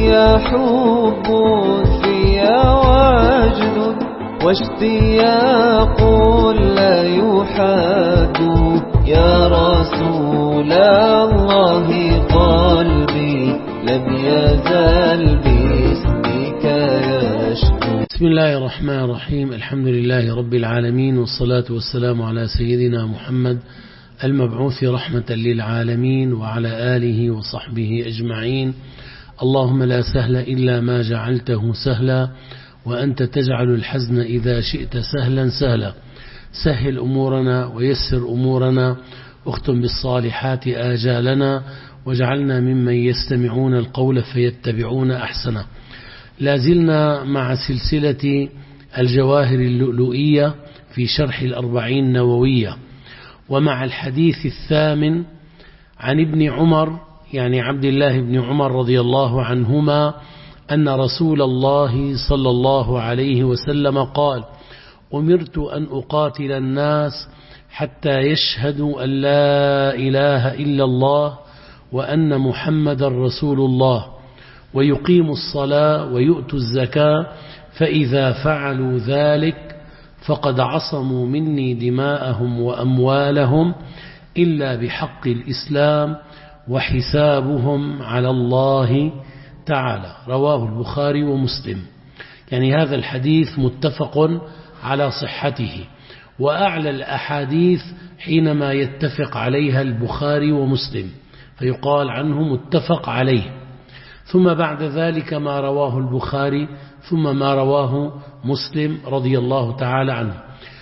في حب في وجد واشتياق لا يحاد يا رسول الله قلبي لم يزل باسمك يشكو. بسم الله الرحمن الرحيم. الحمد لله رب العالمين، والصلاة والسلام على سيدنا محمد المبعوث رحمة للعالمين وعلى آله وصحبه أجمعين. اللهم لا سهل إلا ما جعلته سهلا، وأنت تجعل الحزن إذا شئت سهلا سهلا. سهل أمورنا ويسر أمورنا، واختم بالصالحات آجالنا، واجعلنا ممن يستمعون القول فيتبعون أحسنه. لازلنا مع سلسلة الجواهر اللؤلؤية في شرح الأربعين النووية، ومع الحديث الثامن عن ابن عمر، يعني عبد الله بن عمر رضي الله عنهما، أن رسول الله صلى الله عليه وسلم قال: أمرت أن أقاتل الناس حتى يشهدوا أن لا إله إلا الله وأن محمد رسول الله ويقيموا الصلاة ويؤتوا الزكاة، فإذا فعلوا ذلك فقد عصموا مني دماءهم وأموالهم إلا بحق الإسلام وحسابهم على الله تعالى. رواه البخاري ومسلم. يعني هذا الحديث متفق على صحته، وأعلى الأحاديث حينما يتفق عليها البخاري ومسلم فيقال عنه متفق عليه، ثم بعد ذلك ما رواه البخاري، ثم ما رواه مسلم رضي الله تعالى عنه.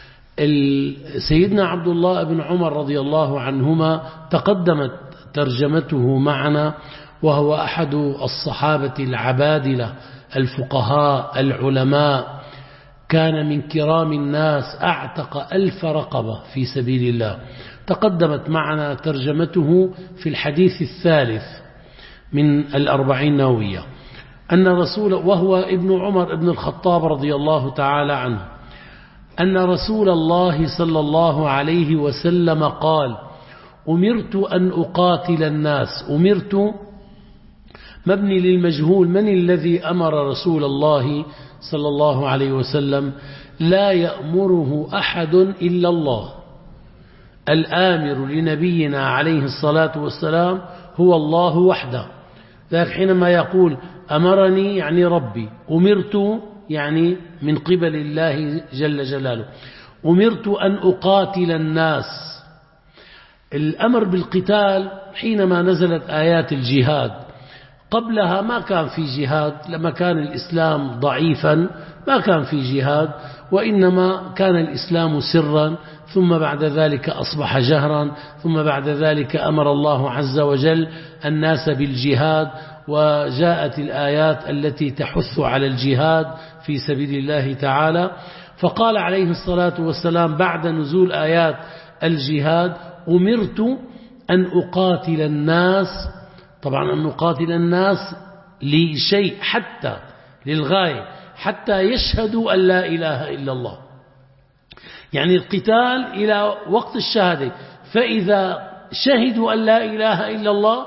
سيدنا عبد الله بن عمر رضي الله عنهما تقدمت ترجمته معنا، وهو أحد الصحابة العبادلة الفقهاء العلماء، كان من كرام الناس، أعتق 1000 رقبة في سبيل الله. تقدمت معنا ترجمته في الحديث الثالث من الأربعين النووية، أن رسول، وهو ابن عمر ابن الخطاب رضي الله تعالى عنه، أن رسول الله صلى الله عليه وسلم قال: أمرت أن أقاتل الناس. أمرت مبني للمجهول، من الذي أمر رسول الله صلى الله عليه وسلم؟ لا يأمره أحد إلا الله. الآمر لنبينا عليه الصلاة والسلام هو الله وحده. ذلك حينما يقول أمرني يعني ربي، أمرت يعني من قبل الله جل جلاله. أمرت أن أقاتل الناس. الأمر بالقتال حينما نزلت آيات الجهاد، قبلها ما كان في جهاد، لما كان الإسلام ضعيفا ما كان في جهاد، وإنما كان الإسلام سرا، ثم بعد ذلك أصبح جهرا، ثم بعد ذلك أمر الله عز وجل الناس بالجهاد، وجاءت الآيات التي تحث على الجهاد في سبيل الله تعالى. فقال عليه الصلاة والسلام بعد نزول آيات الجهاد: أمرت أن أقاتل الناس. طبعا أن أقاتل الناس لشيء، حتى للغاية، حتى يشهدوا أن لا إله إلا الله، يعني القتال إلى وقت الشهادة، فإذا شهدوا أن لا إله إلا الله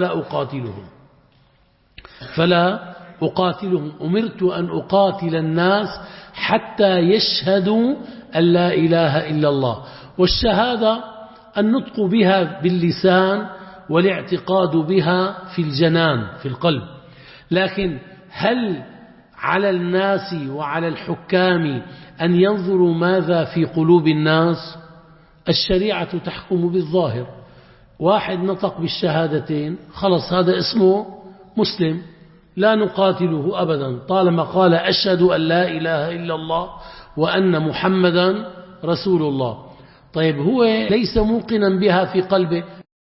فلا أقاتلهم. أمرت أن أقاتل الناس حتى يشهدوا أن لا إله إلا الله. والشهادة النطق بها باللسان والاعتقاد بها في الجنان في القلب، لكن هل على الناس وعلى الحكام أن ينظروا ماذا في قلوب الناس؟ الشريعة تحكم بالظاهر. واحد نطق بالشهادتين خلص هذا اسمه مسلم، لا نقاتله أبدا طالما قال أشهد أن لا إله إلا الله وأن محمدا رسول الله. طيب هو ليس موقنا بها في قلبه.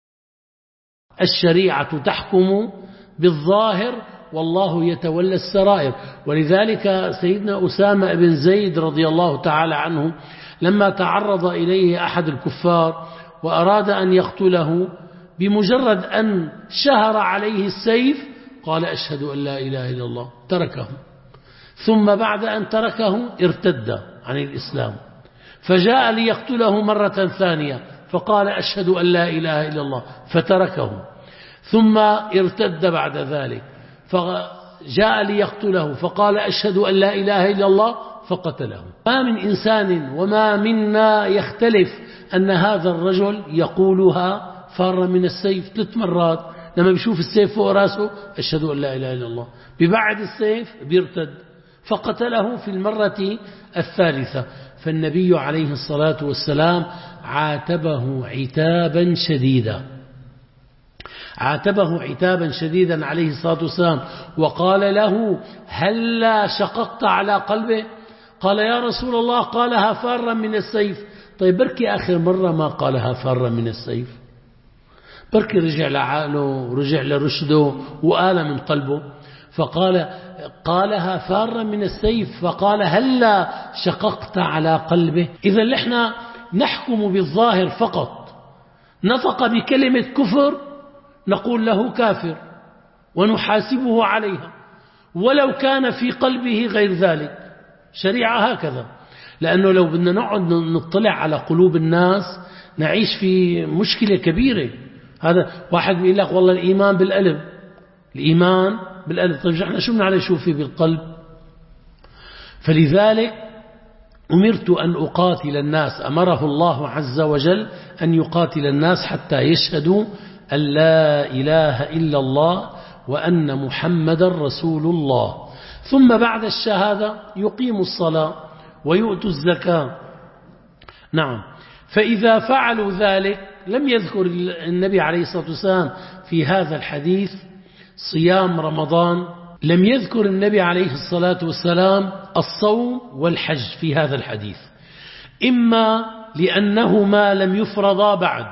الشريعة تحكم بالظاهر والله يتولى السرائر. ولذلك سيدنا أسامة بن زيد رضي الله تعالى عنه لما تعرض إليه أحد الكفار وأراد أن يقتله، بمجرد أن شهر عليه السيف قال أشهد أن لا إله إلا الله، تركه. ثم بعد أن تركه ارتد عن الإسلام، فجاء ليقتله مرة ثانية فقال أشهد أن لا إله إلا الله فتركه، ثم ارتد بعد ذلك، جاء ليقتله فقال أشهد أن لا إله إلا الله فقتله. ما من إنسان وما منا يختلف أن هذا الرجل يقولها فار من السيف 3 مرات. لما بيشوف السيف فوق راسه أشهد أن لا إله إلا الله، ببعد السيف بيرتد، فقتله في المرة الثالثة. فالنبي عليه الصلاة والسلام عاتبه عتابا شديدا، عاتبه عتابا شديدا عليه الصلاة والسلام، وقال له هلا شققت على قلبه؟ قال يا رسول الله قالها فارا من السيف. طيب بركي آخر مرة ما قالها فارا من السيف، بركي رجع لعقله ورجع لرشده وآل من قلبه، فقال قالها فارا من السيف، فقال هلا شققت على قلبه. إذا نحن نحكم بالظاهر فقط، نطق بكلمة كفر نقول له كافر ونحاسبه عليها ولو كان في قلبه غير ذلك. شريعة هكذا، لأنه لو بدنا نقعد نطلع على قلوب الناس نعيش في مشكلة كبيرة. هذا واحد بيقول لك والله الإيمان بالقلب، الإيمان بالقلب. طيب احنا شو بدنا نشوف فيه بالقلب؟ فلذلك أمرت أن أقاتل الناس، أمره الله عز وجل أن يقاتل الناس حتى يشهدوا أن لا إله إلا الله وأن محمد رسول الله، ثم بعد الشهادة يقيموا الصلاة ويؤتوا الزكاة. نعم. فإذا فعلوا ذلك لم يذكر النبي عليه الصلاة والسلام في هذا الحديث صيام رمضان، لم يذكر النبي عليه الصلاة والسلام الصوم والحج في هذا الحديث، إما لأنهما لم يفرضا بعد،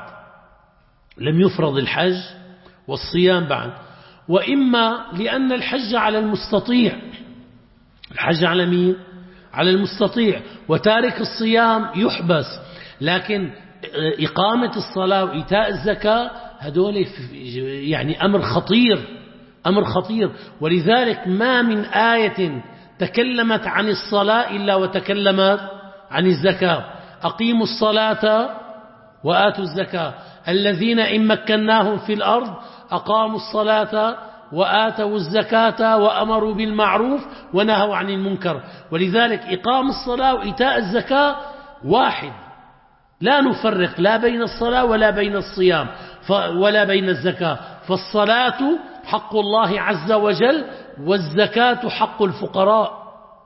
لم يفرض الحج والصيام بعد، وإما لأن الحج على المستطيع. الحج على مين؟ على المستطيع، وتارك الصيام يحبس. لكن إقامة الصلاة وإيتاء الزكاة هذول يعني أمر خطير، أمر خطير. ولذلك ما من آية تكلمت عن الصلاة إلا وتكلمت عن الزكاة. أقيموا الصلاة وآتوا الزكاة، الذين إن مكناهم في الأرض أقاموا الصلاة وآتوا الزكاة وأمروا بالمعروف ونهوا عن المنكر. ولذلك إقام الصلاة وإيتاء الزكاة واحد، لا نفرق لا بين الصلاة ولا بين الصيام ولا بين الزكاة. فالصلاة حق الله عز وجل والزكاة حق الفقراء.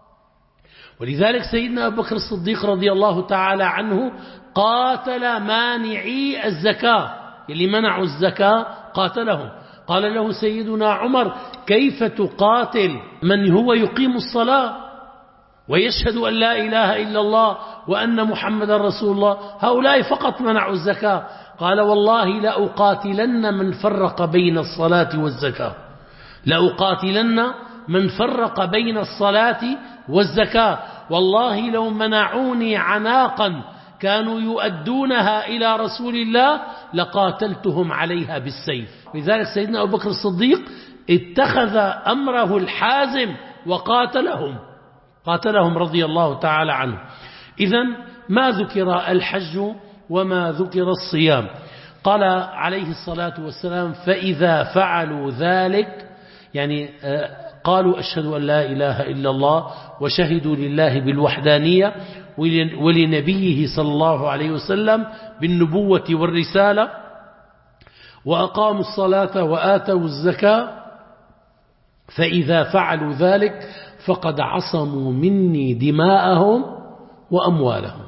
ولذلك سيدنا أبو بكر الصديق رضي الله تعالى عنه قاتل مانعي الزكاة، اللي منعوا الزكاة قاتلهم. قال له سيدنا عمر كيف تقاتل من هو يقيم الصلاة ويشهد أن لا إله إلا الله وأن محمد رسول الله؟ هؤلاء فقط منعوا الزكاة. قال والله لأقاتلن من فرق بين الصلاة والزكاة، لأقاتلن من فرق بين الصلاة والزكاة، والله لو منعوني عناقا كانوا يؤدونها إلى رسول الله لقاتلتهم عليها بالسيف. لذلك سيدنا أبو بكر الصديق اتخذ أمره الحازم وقاتلهم، قاتلهم رضي الله تعالى عنه. إذن ما ذكر الحج وما ذكر الصيام. قال عليه الصلاة والسلام فإذا فعلوا ذلك، يعني قالوا أشهد أن لا إله إلا الله وشهدوا لله بالوحدانية ولنبيه صلى الله عليه وسلم بالنبوة والرسالة، وأقاموا الصلاة وآتوا الزكاة، فإذا فعلوا ذلك فقد عصموا مني دماءهم وأموالهم.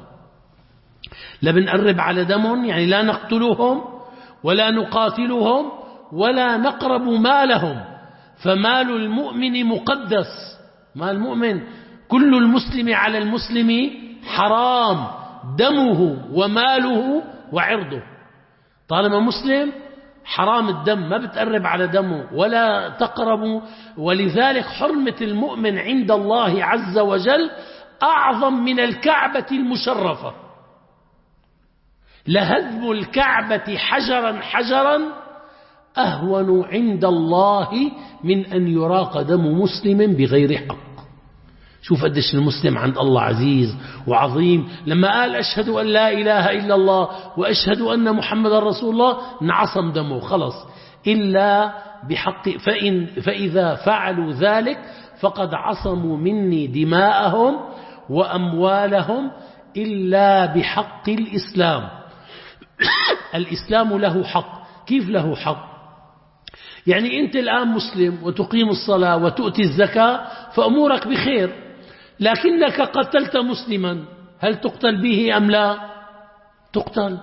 لا بنقرب على دمهم، يعني لا نقتلهم ولا نقاتلهم ولا نقرب مالهم، فمال المؤمن مقدس، مال المؤمن كل المسلم على المسلم حرام، دمه وماله وعرضه. طالما مسلم حرام الدم، ما بتقرب على دمه ولا تقرب. ولذلك حرمة المؤمن عند الله عز وجل أعظم من الكعبة المشرفة. لهدم الكعبة حجرا حجرا أهون عند الله من أن يراق دم مسلم بغير حق. شوف قديش المسلم عند الله عزيز وعظيم. لما قال أشهد أن لا إله إلا الله وأشهد أن محمد رسول الله انعصم دمه خلص، إلا فإذا فعلوا ذلك فقد عصموا مني دماءهم وأموالهم إلا بحق الإسلام. الإسلام له حق. كيف له حق؟ يعني أنت الآن مسلم وتقيم الصلاة وتؤتي الزكاة فأمورك بخير، لكنك قتلت مسلما، هل تقتل به أم لا؟ تقتل.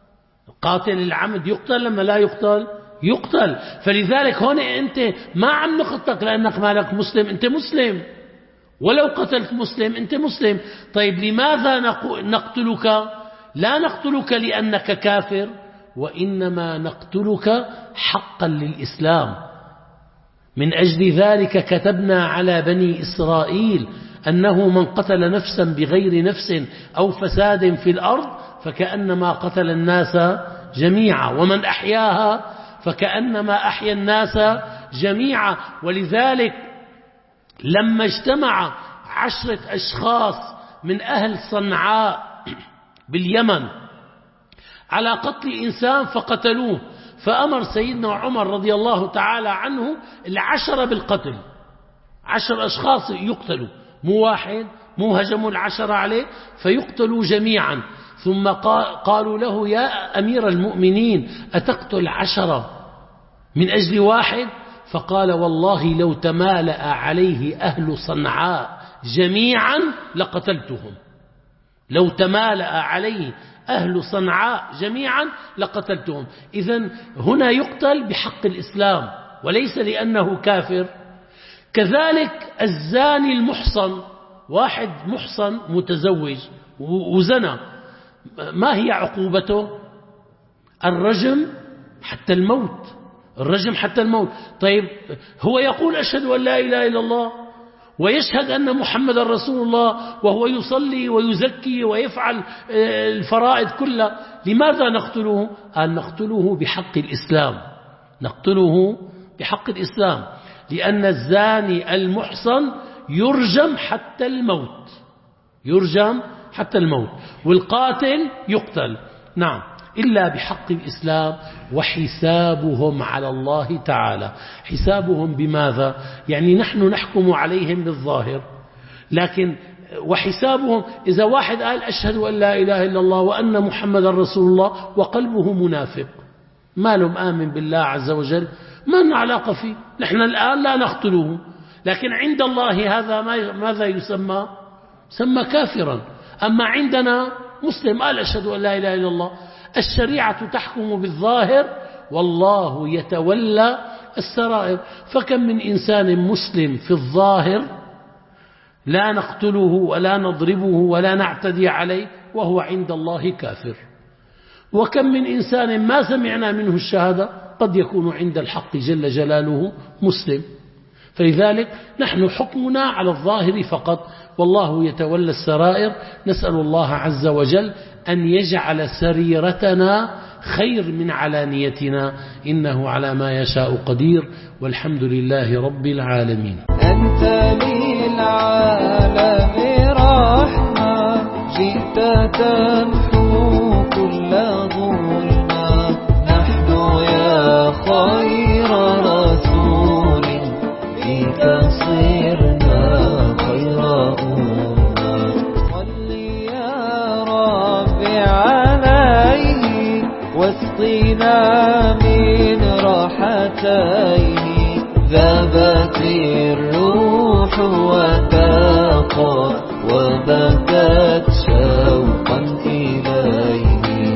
قاتل العمد يقتل لما لا يقتل؟ يقتل. فلذلك هون أنت ما عم نقتلك لأنك مالك مسلم، أنت مسلم، ولو قتلت مسلم أنت مسلم. طيب لماذا نقتلك؟ لا نقتلك لأنك كافر، وإنما نقتلك حقا للإسلام. من أجل ذلك كتبنا على بني إسرائيل أنه من قتل نفسا بغير نفس أو فساد في الأرض فكأنما قتل الناس جميعا، ومن أحياها فكأنما أحيا الناس جميعا. ولذلك لما اجتمع 10 أشخاص من أهل صنعاء باليمن على قتل إنسان فقتلوه، فأمر سيدنا عمر رضي الله تعالى عنه 10 بالقتل، 10 أشخاص يقتلوا، مو واحد، مو هجموا 10 عليه، فيقتلوا جميعا. ثم قالوا له يا أمير المؤمنين أتقتل 10 من أجل واحد؟ فقال والله لو تمالأ عليه أهل صنعاء جميعا لقتلتهم، لو تمالأ عليه أهل صنعاء جميعا لقتلتهم. إذن هنا يقتل بحق الإسلام وليس لأنه كافر. كذلك الزاني المحصن، واحد محصن متزوج وزنى، ما هي عقوبته؟ الرجم حتى الموت، الرجم حتى الموت. طيب هو يقول أشهد أن لا إله إلا الله ويشهد أن محمد رسول الله وهو يصلي ويزكي ويفعل الفرائض كلها، لماذا نقتله؟ أن نقتله بحق الإسلام، نقتله بحق الإسلام، لأن الزاني المحصن يرجم حتى الموت، يرجم حتى الموت، والقاتل يقتل. نعم، إلا بحق الإسلام، وحسابهم على الله تعالى. حسابهم بماذا؟ يعني نحن نحكم عليهم بالظاهر، لكن وحسابهم إذا واحد قال أشهد أن لا إله إلا الله وأن محمد رسول الله وقلبه منافق، ما له مآمن بالله عز وجل، ما لنا علاقة فيه، نحن الآن لا نقتله، لكن عند الله هذا ماذا يسمى؟ يسمى كافرا. أما عندنا مسلم قال أشهد أن لا إله إلا الله، الشريعة تحكم بالظاهر والله يتولى السرائر. فكم من إنسان مسلم في الظاهر لا نقتله ولا نضربه ولا نعتدي عليه وهو عند الله كافر، وكم من إنسان ما سمعنا منه الشهادة قد يكون عند الحق جل جلاله مسلم. فلذلك نحن حكمنا على الظاهر فقط، والله يتولى السرائر. نسأل الله عز وجل أن يجعل سريرتنا خير من علانيتنا، إنه على ما يشاء قدير، والحمد لله رب العالمين. أنت للعالم رحمة، جئت تمحو كل ظلمة، نحن يا خير رسول فيك صرنا خير أمة. صل يا ربي عليه واسقنا من راحتيه، ذابت الروح وتاقى وبكى